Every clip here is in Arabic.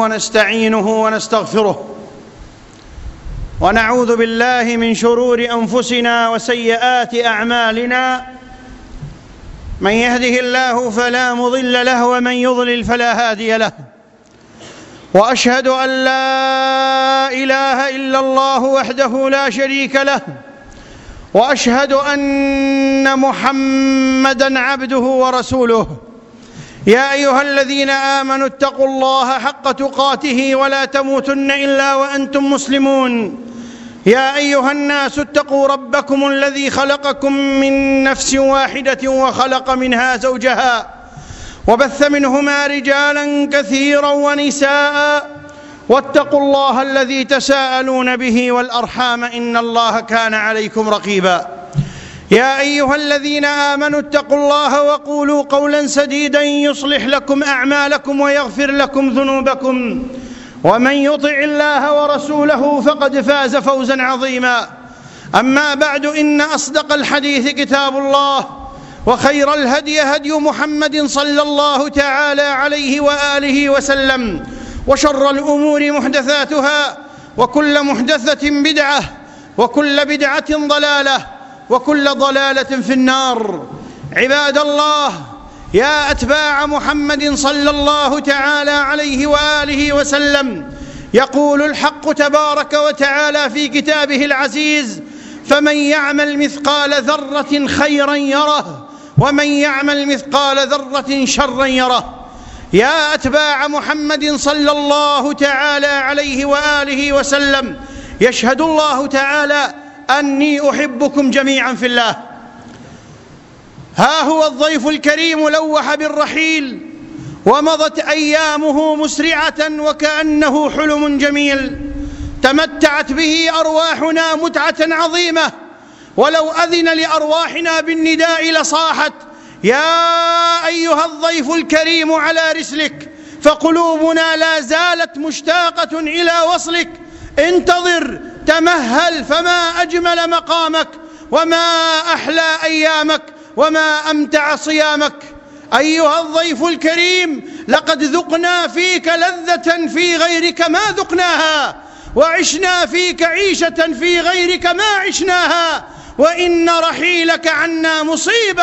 ونستعينه ونستغفره، ونعوذ بالله من شرور أنفسنا وسيئات أعمالنا. من يهده الله فلا مضل له، ومن يضلل فلا هادي له. وأشهد أن لا إله إلا الله وحده لا شريك له، وأشهد أن محمدًا عبده ورسوله. يا أيها الذين آمنوا اتقوا الله حق تقاته ولا تموتن إلا وأنتم مسلمون. يا أيها الناس اتقوا ربكم الذي خلقكم من نفس واحدة وخلق منها زوجها، وبث منهما رجالا كثيرا ونساء، واتقوا الله الذي تساءلون به والأرحام إن الله كان عليكم رقيبا. يا أيها الذين آمنوا اتقوا الله وقولوا قولا سديدا يصلح لكم أعمالكم ويغفر لكم ذنوبكم، ومن يطع الله ورسوله فقد فاز فوزا عظيما. أما بعد، إن أصدق الحديث كتاب الله، وخير الهدي هدي محمد صلى الله تعالى عليه وآله وسلم، وشر الأمور محدثاتها، وكل محدثة بدعة، وكل بدعة ضلالة، وكل ضلالة في النار. عباد الله، يا أتباع محمد صلى الله تعالى عليه وآله وسلم، يقول الحق تبارك وتعالى في كتابه العزيز: فمن يعمل مثقال ذرة خيرا يره، ومن يعمل مثقال ذرة شرا يره. يا أتباع محمد صلى الله تعالى عليه وآله وسلم، يشهد الله تعالى أني أحبكم جميعا في الله. ها هو الضيف الكريم لوح بالرحيل، ومضت أيامه مسرعة وكأنه حلم جميل، تمتعت به أرواحنا متعة عظيمة، ولو أذن لأرواحنا بالنداء لصاحت: يا أيها الضيف الكريم على رسلك، فقلوبنا لا زالت مشتاقة إلى وصلك. انتظر، تمهل، فما أجمل مقامك، وما أحلى أيامك، وما أمتع صيامك. أيها الضيف الكريم، لقد ذقنا فيك لذة في غيرك ما ذقناها، وعشنا فيك عيشة في غيرك ما عشناها، وإن رحيلك عنا مصيبة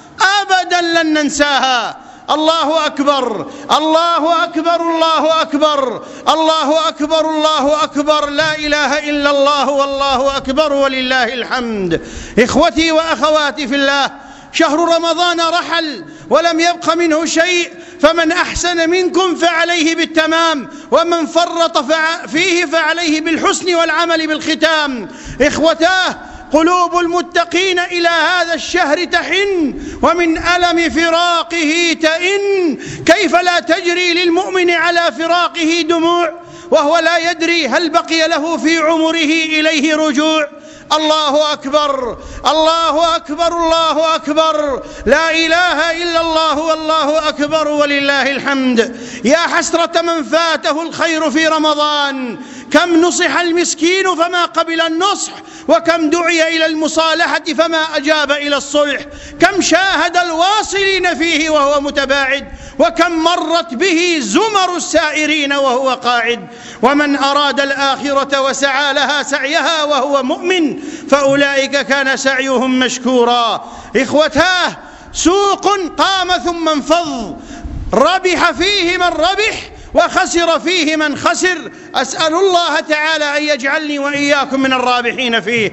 أبدا لن ننساها. الله أكبر، الله أكبر، الله أكبر، الله أكبر، الله أكبر، لا إله إلا الله، والله أكبر ولله الحمد. إخوتي وأخواتي في الله، شهر رمضان رحل ولم يبق منه شيء، فمن أحسن منكم فعليه بالتمام، ومن فرط فيه فعليه بالحسن والعمل بالختام. إخوتاه، قلوب المتقين إلى هذا الشهر تحن، ومن ألم فراقه تئن. كيف لا تجري للمؤمن على فراقه دموع وهو لا يدري هل بقي له في عمره إليه رجوع؟ الله أكبر، الله أكبر، الله أكبر، لا إله إلا الله، والله أكبر ولله الحمد. يا حسرة من فاته الخير في رمضان، كم نصح المسكين فما قبل النصح، وكم دعي إلى المصالحة فما أجاب إلى الصلح، كم شاهد الواصلين فيه وهو متباعد، وكم مرت به زمر السائرين وهو قاعد. ومن أراد الآخرة وسعى لها سعيها وهو مؤمن، فأولئك كان سعيهم مشكورا. إخوتاه، سوق قام ثم انفض، ربح فيه من ربح وخسر فيه من خسر. أسأل الله تعالى أن يجعلني وإياكم من الرابحين فيه.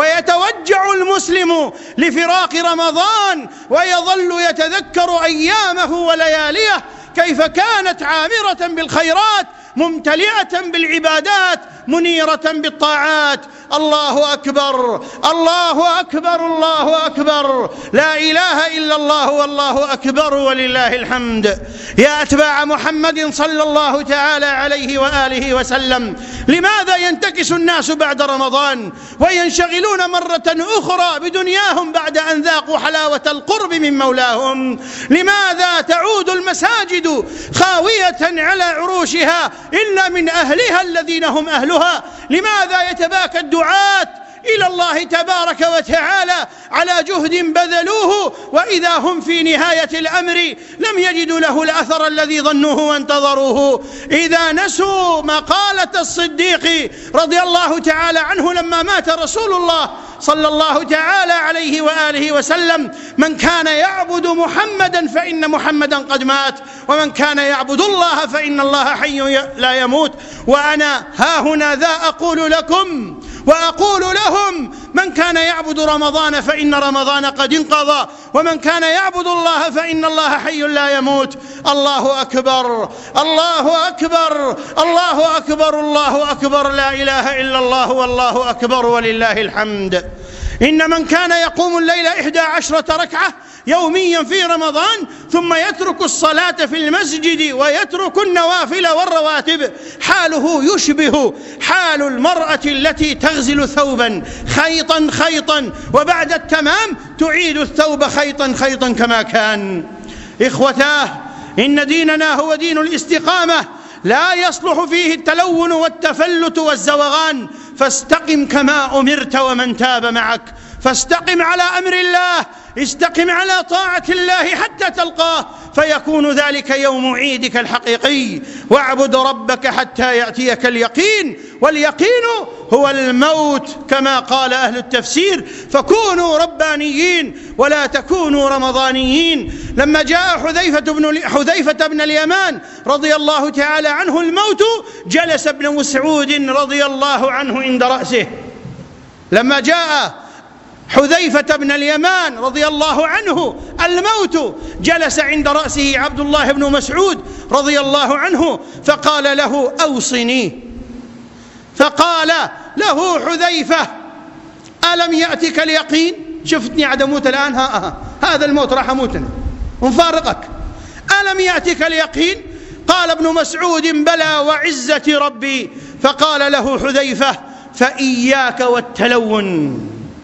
ويتوجع المسلم لفراق رمضان، ويظل يتذكر أيامه ولياليه، كيف كانت عامرة بالخيرات، ممتلئة بالعبادات، منيرة بالطاعات. الله أكبر، الله أكبر، الله أكبر، لا إله إلا الله، والله أكبر ولله الحمد. يا أتباع محمد صلى الله تعالى عليه وآله وسلم، لماذا ينتكس الناس بعد رمضان وينشغلون مرة أخرى بدنياهم بعد أن ذاقوا حلاوة القرب من مولاهم؟ لماذا تعود المساجد خاوية على عروشها إلا من أهلها الذين هم أهلها؟ لماذا يتباكى الدعاة إلى الله تبارك وتعالى على جهد بذلوه، وإذا هم في نهاية الأمر لم يجدوا له الأثر الذي ظنوه وانتظروه. إذا نسوا مقالة الصديق رضي الله تعالى عنه لما مات رسول الله صلى الله تعالى عليه وآله وسلم: من كان يعبد محمدا فإن محمدا قد مات، ومن كان يعبد الله فإن الله حي لا يموت. وأنا ها هنا ذا أقول لكم وأقول لهم: من كان يعبد رمضان فإن رمضان قد انقضى، ومن كان يعبد الله فإن الله حي لا يموت. الله أكبر، الله أكبر، الله أكبر، الله أكبر، لا إله إلا الله والله أكبر ولله الحمد. إن من كان يقوم الليل 11 ركعة يوميا في رمضان ثم يترك الصلاة في المسجد ويترك النوافل والرواتب حاله يشبه حال المرأة التي تغزل ثوبا خيطا خيطا وبعد التمام تعيد الثوب خيطا خيطا كما كان. إخوتاه، إن ديننا هو دين الاستقامة، لا يصلح فيه التلون والتفلت والزوغان. فاستقم كما أمرت ومن تاب معك، فاستقم على أمر الله، استقم على طاعة الله حتى تلقاه، فيكون ذلك يوم عيدك الحقيقي. واعبد ربك حتى يأتيك اليقين، واليقين هو الموت كما قال أهل التفسير. فكونوا ربانيين ولا تكونوا رمضانيين. لما جاء حذيفة بن اليمان رضي الله تعالى عنه الموت، جلس ابن مسعود رضي الله عنه عند رأسه. لما جاء حذيفة بن اليمان رضي الله عنه الموت، جلس عند رأسه عبد الله بن مسعود رضي الله عنه فقال له: أوصني. فقال له حذيفة: ألم يأتك اليقين؟ شفتني عاد أموت الآن، هذا الموت راح أموت ونفارقك. ألم يأتك اليقين؟ قال ابن مسعود: بلى وعزة ربي. فقال له حذيفة: فإياك والتلون،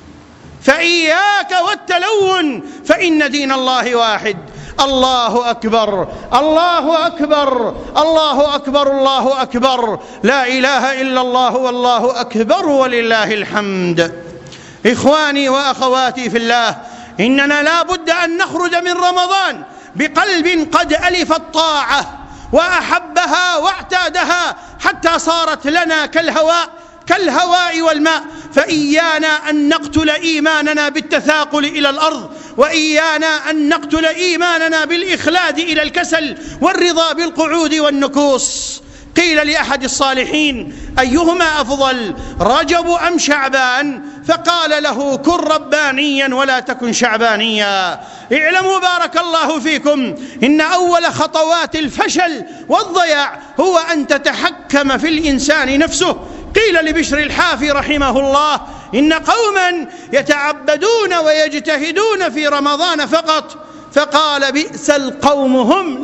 فإياك والتلون، فإن دين الله واحد. الله أكبر، الله أكبر، الله أكبر، الله أكبر، لا إله إلا الله والله أكبر ولله الحمد. إخواني وأخواتي في الله، إننا لا بد أن نخرج من رمضان بقلب قد ألف الطاعة وأحبها واعتادها حتى صارت لنا كالهواء والماء. فإيانا أن نقتل إيماننا بالتثاقل إلى الأرض، وإيانا أن نقتل إيماننا بالإخلاد إلى الكسل والرضا بالقعود والنكوص. قيل لأحد الصالحين: أيهما أفضل، رجب أم شعبان؟ فقال له: كن ربانيا ولا تكن شعبانيا. اعلموا بارك الله فيكم إن أول خطوات الفشل والضياع هو أن تتحكم في الإنسان نفسه. قيل لبشر الحافي رحمه الله: إن قوما يتعبدون ويجتهدون في رمضان فقط، فقال: بئس القوم هم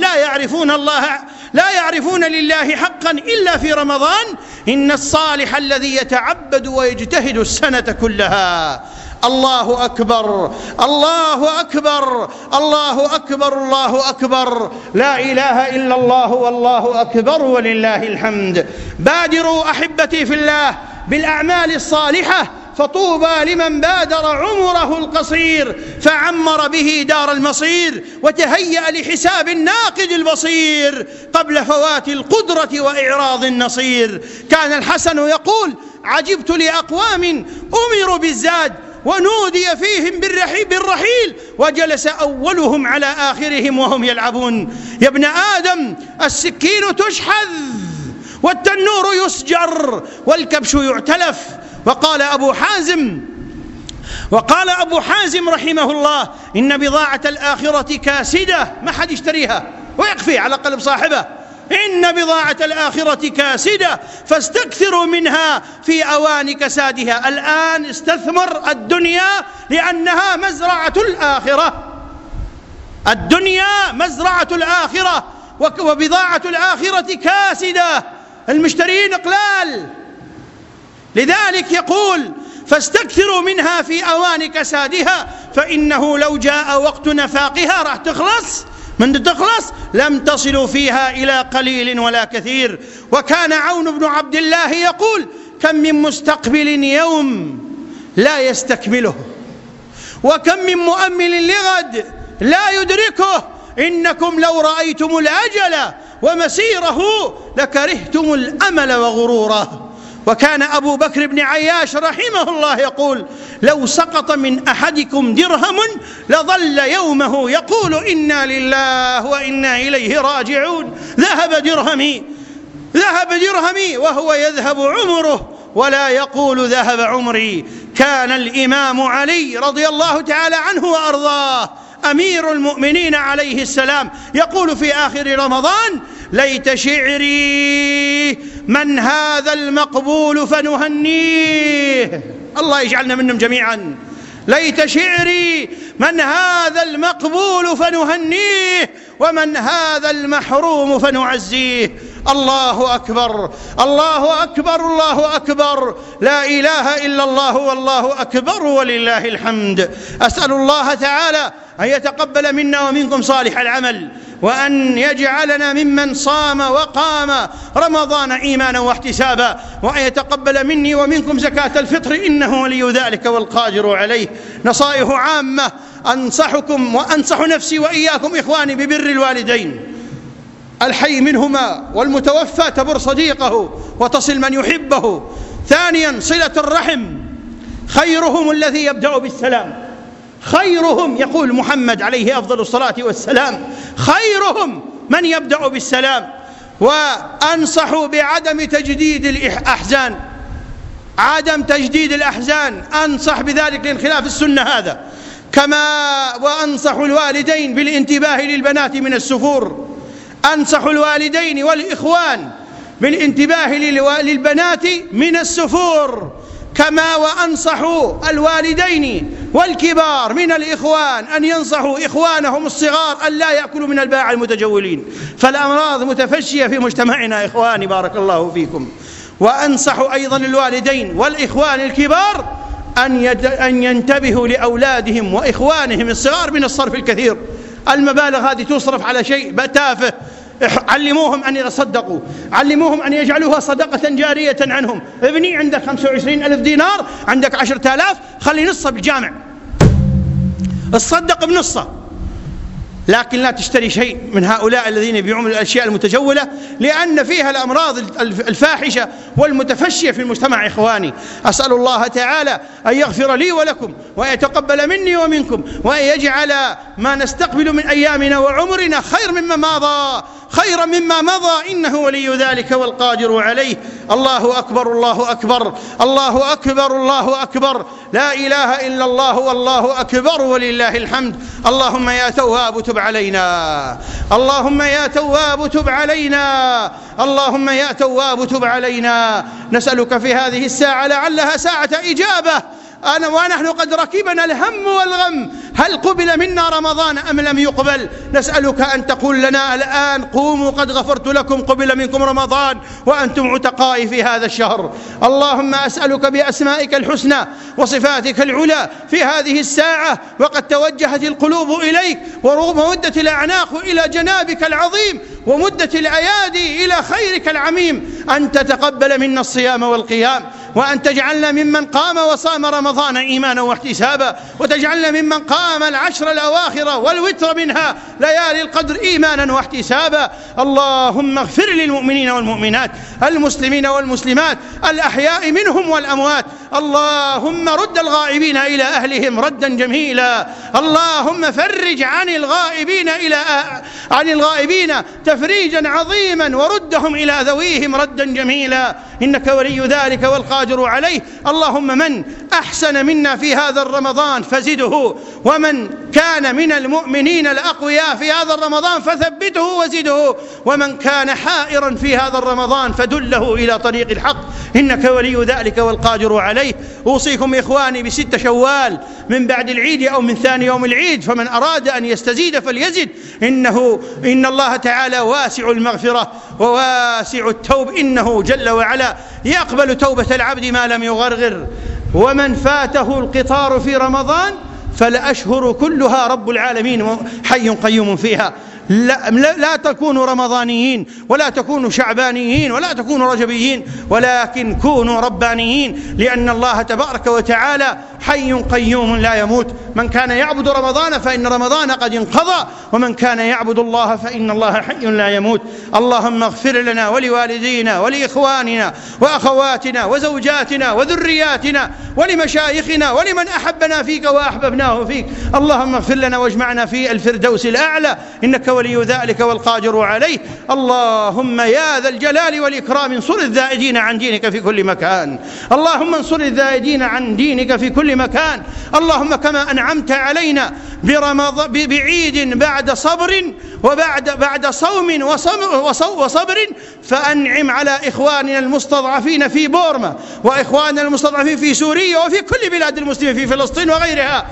لا يعرفون لله حقا إلا في رمضان. إن الصالح الذي يتعبد ويجتهد السنة كلها. الله أكبر، الله أكبر، الله أكبر، الله أكبر، لا إله إلا الله والله أكبر ولله الحمد. بادروا أحبتي في الله بالأعمال الصالحة، فطوبى لمن بادر عمره القصير فعمر به دار المصير، وتهيأ لحساب الناقد البصير قبل فوات القدرة وإعراض النصير. كان الحسن يقول: عجبت لأقوام أمروا بالزاد ونودي فيهم بالرحيل وجلس أولهم على آخرهم وهم يلعبون. يا ابن آدم، السكين تشحذ والتنور يسجر والكبش يعتلف. وقال أبو حازم رحمه الله: إن بضاعة الآخرة كاسدة، ما حد يشتريها ويكفي على قلب صاحبه. إن بضاعة الآخرة كاسدة فاستكثروا منها في أوان كسادها. الآن استثمر الدنيا لأنها مزرعة الآخرة. الدنيا مزرعة الآخرة، وبضاعة الآخرة كاسدة، المشترين قلال. لذلك يقول: فاستكثروا منها في أوان كسادها، فإنه لو جاء وقت نفاقها راح تخلص، من تخلص لم تصلوا فيها إلى قليل ولا كثير. وكان عون بن عبد الله يقول: كم من مستقبل يوم لا يستكمله، وكم من مؤمل لغد لا يدركه. إنكم لو رأيتم الأجل ومسيره لكرهتم الأمل وغروره. وكان أبو بكر بن عياش رحمه الله يقول: لو سقط من أحدكم درهم لظل يومه يقول إنا لله وإنا إليه راجعون. ذهب درهمي وهو يذهب عمره ولا يقول ذهب عمري. كان الإمام علي رضي الله تعالى عنه وأرضاه أمير المؤمنين عليه السلام يقول في آخر رمضان: ليت شعري من هذا المقبول فنهنيه. الله يجعلنا منهم جميعا. ليت شعري من هذا المقبول فنهنيه ومن هذا المحروم فنعزيه. الله أكبر، الله أكبر، الله أكبر، لا إله إلا الله والله أكبر ولله الحمد. أسأل الله تعالى أن يتقبل منا ومنكم صالح العمل، وأن يجعلنا ممن صام وقام رمضان إيمانا واحتسابا، وأن يتقبل مني ومنكم زكاة الفطر إنه ولي ذلك والقادر عليه. نصائح عامة أنصحكم وأنصح نفسي وإياكم إخواني ببر الوالدين، الحي منهما والمتوفى تبر صديقه وتصل من يحبه. ثانيا صلة الرحم، خيرهم الذي يبدأ بالسلام. خيرهم، يقول محمد عليه أفضل الصلاة والسلام، خيرهم من يبدأ بالسلام. وأنصح بعدم تجديد الأحزان، عدم تجديد الأحزان، أنصح بذلك لانخلاف السنة هذا. كما وأنصح الوالدين بالانتباه للبنات من السفور، أنصح الوالدين والإخوان بالانتباه للبنات من السفور. كما وأنصح الوالدين والكبار من الإخوان أن ينصحوا إخوانهم الصغار أن لا يأكلوا من الباعة المتجولين، فالأمراض متفشية في مجتمعنا إخواني بارك الله فيكم. وأنصح أيضا الوالدين والإخوان الكبار أن ينتبهوا لأولادهم وإخوانهم الصغار من الصرف الكثير. المبالغ هذه تصرف على شيء تافه. علموهم أن يتصدقوا، علموهم أن يجعلوها صدقة جارية عنهم. ابني عندك 25,000 دينار، عندك 10,000، خلي نصه بالجامع، اتصدق بنصه، لكن لا تشتري شيء من هؤلاء الذين يبيعون الأشياء المتجولة، لأن فيها الأمراض الفاحشة والمتفشية في المجتمع. إخواني، أسأل الله تعالى أن يغفر لي ولكم ويتقبل مني ومنكم، وأن يجعل ما نستقبل من أيامنا وعمرنا خيرا مما مضى إنه ولي ذلك والقادر عليه. الله أكبر، الله أكبر، الله أكبر، الله أكبر، لا إله إلا الله والله أكبر ولله الحمد. اللهم يا تواب تب علينا، اللهم يا تواب تب علينا، اللهم يا تواب تب علينا. نسألك في هذه الساعة لعلها ساعة إجابة ونحن قد ركبنا الهم والغم، هل قبل منا رمضان أم لم يقبل؟ نسألك أن تقول لنا الآن: قوموا قد غفرت لكم، قبل منكم رمضان وأنتم عتقائي في هذا الشهر. اللهم أسألك بأسمائك الحسنى وصفاتك العلى في هذه الساعة وقد توجهت القلوب إليك ومدت الأعناق إلى جنابك العظيم ومدت الأيادي إلى خيرك العميم، أن تتقبل منا الصيام والقيام، وأن تجعلنا ممن قام وصام رمضان إيمانا واحتسابا، وتجعلنا ممن قام العشر الأواخر والوتر منها ليالي القدر إيمانا واحتسابا. اللهم اغفر للمؤمنين والمؤمنات، المسلمين والمسلمات، الأحياء منهم والأموات. اللهم رد الغائبين إلى أهلهم ردا جميلا. اللهم فرج عن الغائبين تفريجا عظيما، وردهم إلى ذويهم ردا جميلا، إنك ولي ذلك والقادر عليه. اللهم من أحسن منا في هذا الرمضان فزده، ومن كان من المؤمنين الأقوياء في هذا الرمضان فثبته وزده، ومن كان حائرا في هذا الرمضان فدله إلى طريق الحق، إنك ولي ذلك والقادر عليه. أوصيكم إخواني ب6 شوال من بعد العيد أو من ثاني يوم العيد، فمن أراد أن يستزيد فليزد، إن الله تعالى واسع المغفرة وواسع التوب، إنه جل وعلا يقبل توبة العبد ما لم يغرغر. ومن فاته القطار في رمضان فالأشهر كلها رب العالمين حي قيوم فيها، لا تكونوا رمضانيين ولا تكونوا شعبانيين ولا تكونوا رجبيين، ولكن كونوا ربانيين، لأن الله تبارك وتعالى حي قيوم لا يموت. من كان يعبد رمضان فإن رمضان قد انقضى، ومن كان يعبد الله فإن الله حي لا يموت. اللهم اغفر لنا ولوالدينا ولإخواننا وأخواتنا وزوجاتنا وذرياتنا ولمشايخنا ولمن أحبنا فيك وأحببناه فيك. اللهم اغفر لنا واجمعنا في الفردوس الأعلى، إنك ولي ذلك والقادر عليه. اللهم يا ذا الجلال والإكرام انصر الذائدين عن دينك في كل مكان، اللهم انصر الذائدين عن دينك في كل مكان. اللهم كما أنعمت علينا بعيد بعد صبر وبعد صوم وصبر، فأنعم على إخواننا المستضعفين في بورما وإخواننا المستضعفين في سوريا وفي كل بلاد المسلمين في فلسطين وغيرها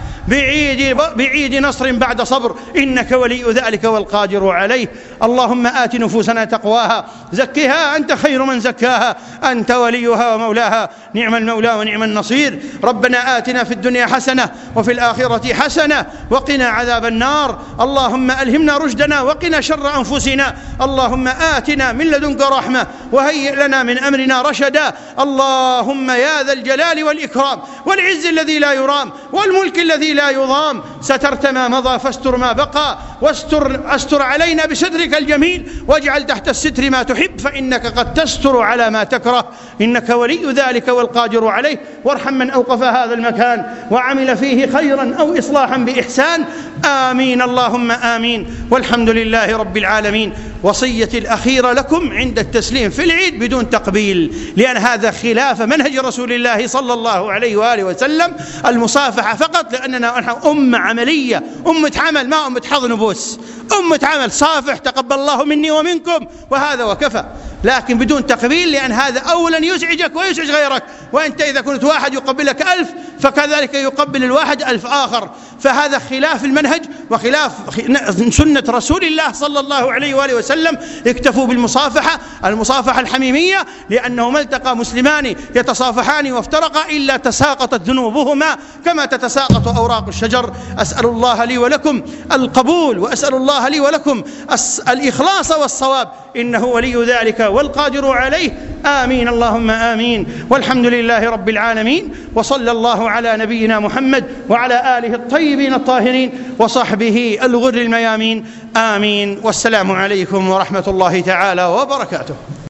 بعيد نصر بعد صبر، إنك ولي ذلك والقادر عليه. اللهم آت نفوسنا تقواها، زكها أنت خير من زكاها، أنت وليها ومولاها، نعم المولى ونعم النصير. ربنا آتنا في الدنيا حسنة وفي الآخرة حسنة وقنا عذاب النار. اللهم ألهمنا رشدنا وقنا شر أنفسنا. اللهم آتنا من لدنك رحمة وهيئ لنا من أمرنا رشدا. اللهم يا ذا الجلال والإكرام والعز الذي لا يرام والملك الذي لا يضام، سترت ما مضى فاستر ما بقى، واستر علينا بسترك الجميل، واجعل تحت الستر ما تحب، فإنك قد تستر على ما تكره، إنك ولي ذلك والقادر عليه. وارحم من أوقف هذا المكان وعمل فيه خيرا أو إصلاحا بإحسان، آمين اللهم آمين. والحمد لله رب العالمين. وصيتي الأخيرة لكم عند التسليم في العيد بدون تقبيل، لأن هذا خلاف منهج رسول الله صلى الله عليه وآله وسلم، المصافحة فقط، لأننا أمة عملية، أمة عمل، ما أمة حضن وبوس، أمة عمل. صافح تقبل الله مني ومنكم وهذا وكفى، لكن بدون تقبيل، لأن هذا أولا يزعجك ويزعج غيرك، وأنت إذا كنت واحد يقبلك 1000 فكذلك يقبل الواحد 1000 آخر، فهذا خلاف المنهج وخلاف سنة رسول الله صلى الله عليه وآله وسلم. اكتفوا بالمصافحة، المصافحة الحميمية، لأنه ما التقى مسلمان يتصافحان وافترقا إلا تساقطت ذنوبهما كما تتساقط أوراق الشجر. أسأل الله لي ولكم القبول، وأسأل الله لي ولكم الإخلاص والصواب، إنه ولي ذلك والقادر عليه. آمين اللهم آمين. والحمد لله رب العالمين، وصلى الله على نبينا محمد وعلى آله الطيبين الطاهرين وصحبه الغر الميامين. آمين. والسلام عليكم ورحمة الله تعالى وبركاته.